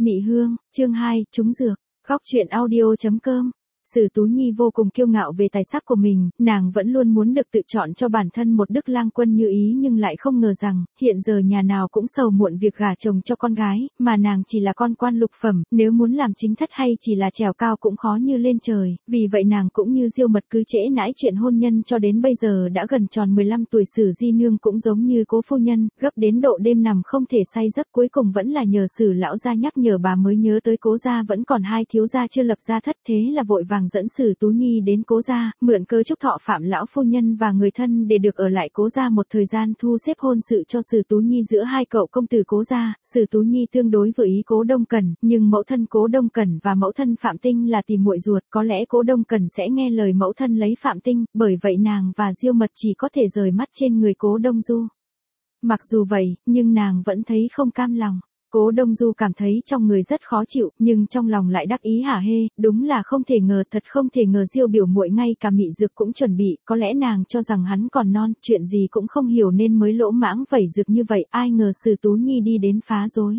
Mị Hương, chương 2, trúng dược. Góc truyện audio.com. Sử Tú Nhi vô cùng kiêu ngạo về tài sắc của mình, nàng vẫn luôn muốn được tự chọn cho bản thân một đức lang quân như ý, nhưng lại không ngờ rằng, hiện giờ nhà nào cũng sầu muộn việc gả chồng cho con gái, mà nàng chỉ là con quan lục phẩm, nếu muốn làm chính thất hay chỉ là trèo cao cũng khó như lên trời, vì vậy nàng cũng như Diêu Mật cứ trễ nãi chuyện hôn nhân cho đến bây giờ đã gần tròn 15 tuổi. Sử Di Nương cũng giống như Cố phu nhân, gấp đến độ đêm nằm không thể say giấc, cuối cùng vẫn là nhờ Sử lão gia nhắc nhở bà mới nhớ tới Cố gia vẫn còn hai thiếu gia chưa lập gia thất, thế là vội vàng dẫn Sử Tú Nhi đến Cố gia, mượn cớ chúc thọ Phạm lão phu nhân và người thân để được ở lại Cố gia một thời gian, thu xếp hôn sự cho Sử Tú Nhi giữa hai cậu công tử Cố gia. Sử Tú Nhi tương đối vừa ý Cố Đông Cẩn, nhưng mẫu thân Cố Đông Cẩn và mẫu thân Phạm Tinh là tỷ muội ruột, có lẽ Cố Đông Cẩn sẽ nghe lời mẫu thân lấy Phạm Tinh, bởi vậy nàng và Diêu Mật chỉ có thể rời mắt trên người Cố Đông Du. Mặc dù vậy, nhưng nàng vẫn thấy không cam lòng. Cố Đông Du cảm thấy trong người rất khó chịu, nhưng trong lòng lại đắc ý hả hê, đúng là không thể ngờ, thật không thể ngờ Diêu biểu muội ngay cả mị dược cũng chuẩn bị, có lẽ nàng cho rằng hắn còn non, chuyện gì cũng không hiểu nên mới lỗ mãng vẩy dược như vậy, ai ngờ Sử Tú Nhi đi đến phá rối.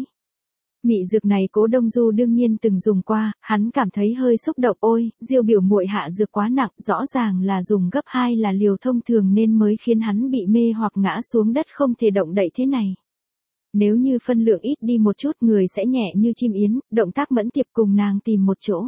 Mị dược này Cố Đông Du đương nhiên từng dùng qua, hắn cảm thấy hơi xúc động, ôi, Diêu biểu muội hạ dược quá nặng, rõ ràng là dùng gấp 2 là liều thông thường nên mới khiến hắn bị mê hoặc ngã xuống đất không thể động đậy thế này. Nếu như phân lượng ít đi một chút, người sẽ nhẹ như chim yến, động tác mẫn tiệp cùng nàng tìm một chỗ.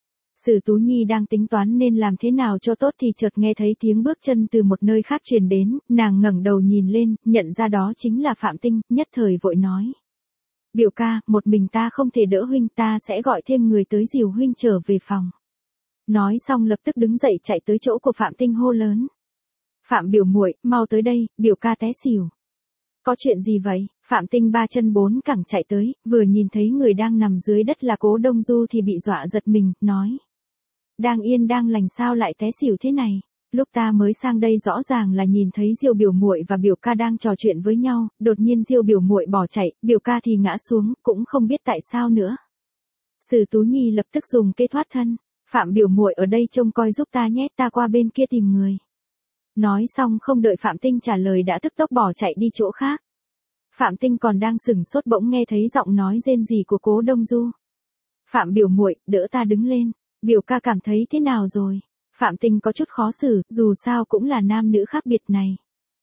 Sử Tú Nhi đang tính toán nên làm thế nào cho tốt thì chợt nghe thấy tiếng bước chân từ một nơi khác truyền đến, nàng ngẩng đầu nhìn lên, nhận ra đó chính là Phạm Tinh, nhất thời vội nói. Biểu ca, một mình ta không thể đỡ huynh, ta sẽ gọi thêm người tới dìu huynh trở về phòng. Nói xong lập tức đứng dậy chạy tới chỗ của Phạm Tinh hô lớn. Phạm biểu muội, mau tới đây, biểu ca té xỉu. Có chuyện gì vậy? Phạm Tinh ba chân bốn cẳng chạy tới, vừa nhìn thấy người đang nằm dưới đất là Cố Đông Du thì bị dọa giật mình, nói. Đang yên đang lành sao lại té xỉu thế này? Lúc ta mới sang đây rõ ràng là nhìn thấy Diêu biểu muội và biểu ca đang trò chuyện với nhau, đột nhiên Diêu biểu muội bỏ chạy, biểu ca thì ngã xuống, cũng không biết tại sao nữa. Sử Tú Nhi lập tức dùng cây thoát thân. Phạm biểu muội ở đây trông coi giúp ta nhé, ta qua bên kia tìm người. Nói xong không đợi Phạm Tinh trả lời đã tức tốc bỏ chạy đi chỗ khác. Phạm Tinh còn đang sửng sốt bỗng nghe thấy giọng nói rên rỉ của Cố Đông Du. Phạm biểu muội, đỡ ta đứng lên, biểu ca cảm thấy thế nào rồi? Phạm Tinh có chút khó xử, dù sao cũng là nam nữ khác biệt này.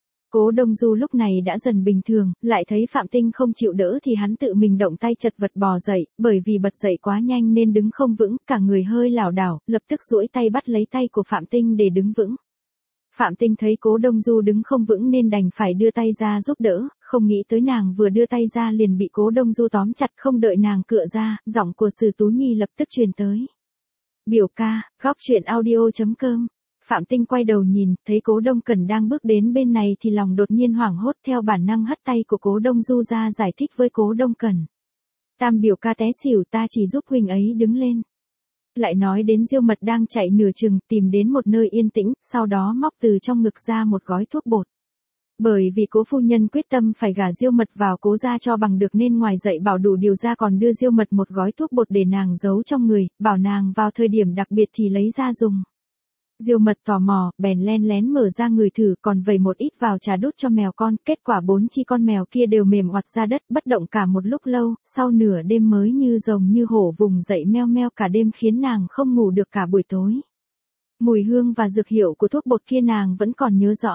Cố Đông Du lúc này đã dần bình thường, lại thấy Phạm Tinh không chịu đỡ thì hắn tự mình động tay chật vật bò dậy, bởi vì bật dậy quá nhanh nên đứng không vững, cả người hơi lảo đảo, lập tức duỗi tay bắt lấy tay của Phạm Tinh để đứng vững. Phạm Tinh thấy Cố Đông Du đứng không vững nên đành phải đưa tay ra giúp đỡ, không nghĩ tới nàng vừa đưa tay ra liền bị Cố Đông Du tóm chặt, không đợi nàng cựa ra, giọng của Sử Tú Nhi lập tức truyền tới. Biểu ca, góc truyện audio.com. Phạm Tinh quay đầu nhìn, thấy Cố Đông Cẩn đang bước đến bên này thì lòng đột nhiên hoảng hốt, theo bản năng hất tay của Cố Đông Du ra giải thích với Cố Đông Cẩn. Tam biểu ca té xỉu, ta chỉ giúp huynh ấy đứng lên. Lại nói đến Diêu Mật đang chạy nửa chừng, tìm đến một nơi yên tĩnh, sau đó móc từ trong ngực ra một gói thuốc bột. Bởi vì Cố phu nhân quyết tâm phải gả Diêu Mật vào Cố gia cho bằng được nên ngoài dạy bảo đủ điều ra còn đưa Diêu Mật một gói thuốc bột để nàng giấu trong người, bảo nàng vào thời điểm đặc biệt thì lấy ra dùng. Diêu Mật tò mò, bèn len lén mở ra người thử, còn vẩy một ít vào trà đút cho mèo con, kết quả 4 chi con mèo kia đều mềm oặt ra đất, bất động cả một lúc lâu, sau nửa đêm mới như rồng như hổ vùng dậy meo meo cả đêm khiến nàng không ngủ được cả buổi tối. Mùi hương và dược hiệu của thuốc bột kia nàng vẫn còn nhớ rõ.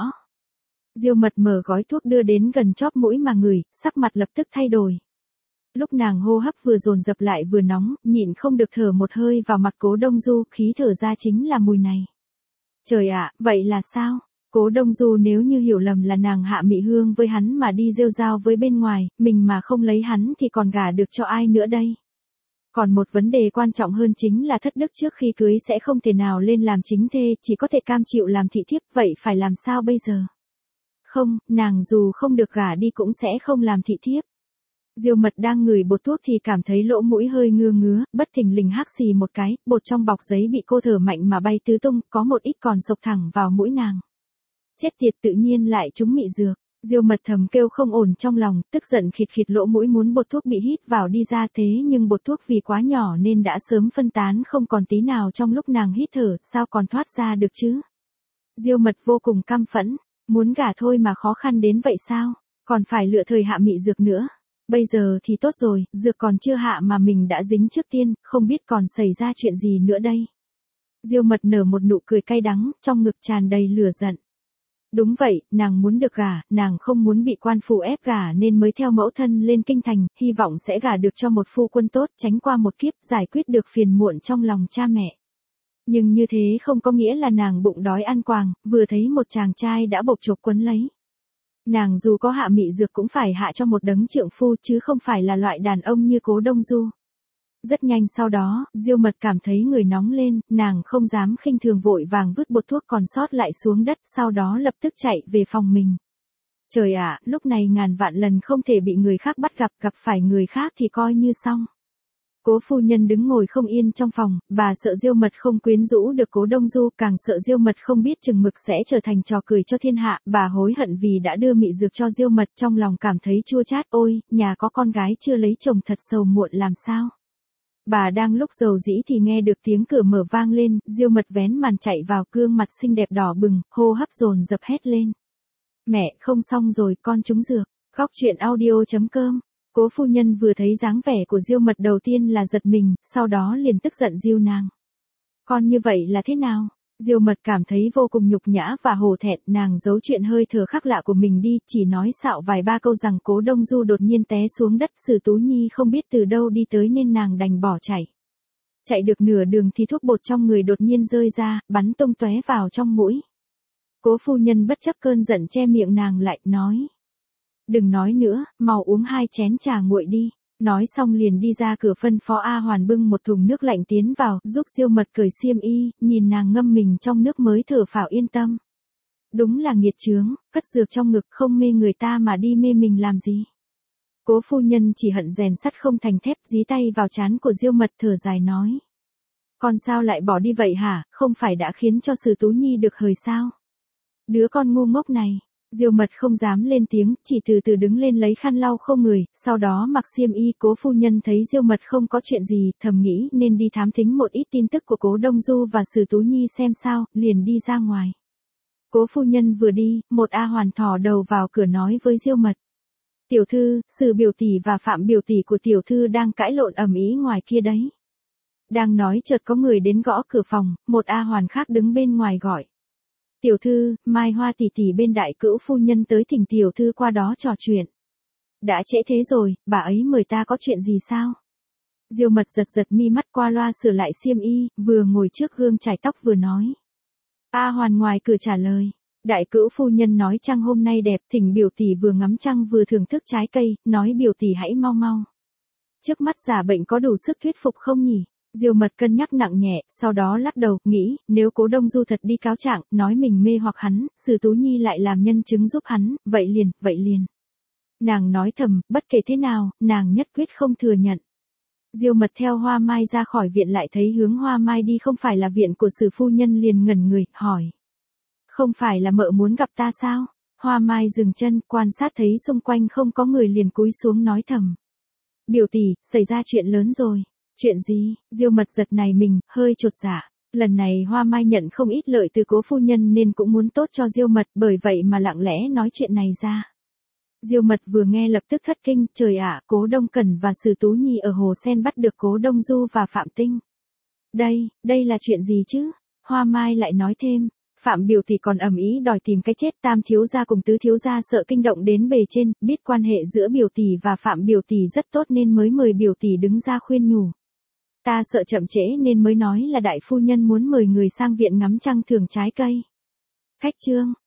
Diêu Mật mở gói thuốc đưa đến gần chóp mũi mà ngửi, sắc mặt lập tức thay đổi. Lúc nàng hô hấp vừa dồn dập lại vừa nóng, nhịn không được thở một hơi vào mặt Cố Đông Du, khí thở ra chính là mùi này. Trời ạ, vậy là sao? Cố Đông Du nếu như hiểu lầm là nàng hạ mị hương với hắn mà đi rêu rao với bên ngoài, mình mà không lấy hắn thì còn gả được cho ai nữa đây? Còn một vấn đề quan trọng hơn chính là thất đức trước khi cưới sẽ không thể nào lên làm chính thê, chỉ có thể cam chịu làm thị thiếp, vậy phải làm sao bây giờ? Không, nàng dù không được gả đi cũng sẽ không làm thị thiếp. Diêu Mật đang ngửi bột thuốc thì cảm thấy lỗ mũi hơi ngứa ngứa, bất thình lình hắc xì một cái, bột trong bọc giấy bị cô thở mạnh mà bay tứ tung, có một ít còn xộc thẳng vào mũi nàng. Chết tiệt, tự nhiên lại trúng mị dược. Diêu Mật thầm kêu không ổn trong lòng, tức giận khịt khịt lỗ mũi muốn bột thuốc bị hít vào đi ra, thế nhưng bột thuốc vì quá nhỏ nên đã sớm phân tán không còn tí nào trong lúc nàng hít thở, sao còn thoát ra được chứ? Diêu Mật vô cùng căm phẫn, muốn gả thôi mà khó khăn đến vậy sao? Còn phải lựa thời hạ mị dược nữa. Bây giờ thì tốt rồi, dược còn chưa hạ mà mình đã dính trước tiên, không biết còn xảy ra chuyện gì nữa đây. Diêu Mật nở một nụ cười cay đắng, trong ngực tràn đầy lửa giận. Đúng vậy, nàng muốn được gả, nàng không muốn bị quan phủ ép gả nên mới theo mẫu thân lên kinh thành, hy vọng sẽ gả được cho một phu quân tốt, tránh qua một kiếp, giải quyết được phiền muộn trong lòng cha mẹ. Nhưng như thế không có nghĩa là nàng bụng đói ăn quàng, vừa thấy một chàng trai đã bộc chộp quấn lấy. Nàng dù có hạ mị dược cũng phải hạ cho một đấng trượng phu chứ không phải là loại đàn ông như Cố Đông Du. Rất nhanh sau đó, Diêu Mật cảm thấy người nóng lên, nàng không dám khinh thường vội vàng vứt bột thuốc còn sót lại xuống đất, sau đó lập tức chạy về phòng mình. Trời ạ, lúc này ngàn vạn lần không thể bị người khác bắt gặp phải người khác thì coi như xong. Cố phu nhân đứng ngồi không yên trong phòng, bà sợ Diêu Mật không quyến rũ được Cố Đông Du, càng sợ Diêu Mật không biết chừng mực sẽ trở thành trò cười cho thiên hạ, bà hối hận vì đã đưa mị dược cho Diêu Mật, trong lòng cảm thấy chua chát, ôi, nhà có con gái chưa lấy chồng thật sầu muộn làm sao. Bà đang lúc dầu dĩ thì nghe được tiếng cửa mở vang lên, Diêu Mật vén màn chạy vào, gương mặt xinh đẹp đỏ bừng, hô hấp dồn dập hét lên. Mẹ, không xong rồi, con trúng dược. Khóc chuyện audio.com. Cố phu nhân vừa thấy dáng vẻ của Diêu Mật đầu tiên là giật mình, sau đó liền tức giận giêu nàng. Con như vậy là thế nào? Diêu Mật cảm thấy vô cùng nhục nhã và hổ thẹn, nàng giấu chuyện hơi thở khác lạ của mình đi, chỉ nói xạo vài ba câu rằng Cố Đông Du đột nhiên té xuống đất, Sử Tú Nhi không biết từ đâu đi tới nên nàng đành bỏ chạy. Chạy được nửa đường thì thuốc bột trong người đột nhiên rơi ra, bắn tung tóe vào trong mũi. Cố phu nhân bất chấp cơn giận che miệng nàng lại, nói. Đừng nói nữa, mau uống 2 chén trà nguội đi. Nói xong liền đi ra cửa phân phó A Hoàn bưng một thùng nước lạnh tiến vào, giúp Diêu Mật cởi xiêm y, nhìn nàng ngâm mình trong nước mới thở phào yên tâm. Đúng là nghiệt chướng, cất dược trong ngực không mê người ta mà đi mê mình làm gì. Cố phu nhân chỉ hận rèn sắt không thành thép, dí tay vào trán của Diêu Mật thở dài nói. Con sao lại bỏ đi vậy hả, không phải đã khiến cho Sử Tú Nhi được hời sao? Đứa con ngu ngốc này. Diêu Mật không dám lên tiếng, chỉ từ từ đứng lên lấy khăn lau khô người, sau đó mặc xiêm y. Cố phu nhân thấy Diêu Mật không có chuyện gì, thầm nghĩ nên đi thám thính một ít tin tức của Cố Đông Du và Sử Tú Nhi xem sao, liền đi ra ngoài. Cố phu nhân vừa đi, một A Hoàn thò đầu vào cửa nói với Diêu Mật. Tiểu thư, Sử biểu tỷ và Phạm biểu tỷ của tiểu thư đang cãi lộn ầm ĩ ngoài kia đấy. Đang nói chợt có người đến gõ cửa phòng, một A Hoàn khác đứng bên ngoài gọi. Tiểu thư, Mai Hoa tỷ tỷ bên đại cữu phu nhân tới thỉnh tiểu thư qua đó trò chuyện. Đã trễ thế rồi, bà ấy mời ta có chuyện gì sao? Diêu Mật giật giật mi mắt qua loa sửa lại xiêm y, vừa ngồi trước gương chải tóc vừa nói. A Hoàn ngoài cửa trả lời. Đại cữu phu nhân nói trăng hôm nay đẹp, thỉnh biểu tỷ vừa ngắm trăng vừa thưởng thức trái cây, nói biểu tỷ hãy mau mau. Trước mắt giả bệnh có đủ sức thuyết phục không nhỉ? Diêu Mật cân nhắc nặng nhẹ, sau đó lắc đầu, nghĩ, nếu Cố Đông Du thật đi cáo trạng, nói mình mê hoặc hắn, Sử Tú Nhi lại làm nhân chứng giúp hắn, vậy liền. Nàng nói thầm, bất kể thế nào, nàng nhất quyết không thừa nhận. Diêu Mật theo Hoa Mai ra khỏi viện lại thấy hướng Hoa Mai đi không phải là viện của Sử phu nhân liền ngẩn người, hỏi. Không phải là mợ muốn gặp ta sao? Hoa Mai dừng chân, quan sát thấy xung quanh không có người liền cúi xuống nói thầm. Biểu tỷ, xảy ra chuyện lớn rồi. Chuyện gì? Diêu Mật giật này mình, hơi chột dạ. Lần này Hoa Mai nhận không ít lợi từ Cố phu nhân nên cũng muốn tốt cho Diêu Mật, bởi vậy mà lặng lẽ nói chuyện này ra. Diêu Mật vừa nghe lập tức thất kinh, trời ạ, Cố Đông Cẩn và Sử Tú Nhi ở Hồ Sen bắt được Cố Đông Du và Phạm Tinh. Đây là chuyện gì chứ? Hoa Mai lại nói thêm. Phạm biểu tỷ còn ầm ĩ đòi tìm cái chết, Tam thiếu gia cùng Tứ thiếu gia sợ kinh động đến bề trên, biết quan hệ giữa biểu tỷ và Phạm biểu tỷ rất tốt nên mới mời biểu tỷ đứng ra khuyên nhủ. Ta sợ chậm trễ nên mới nói là đại phu nhân muốn mời người sang viện ngắm trăng thưởng trái cây. Khách trương,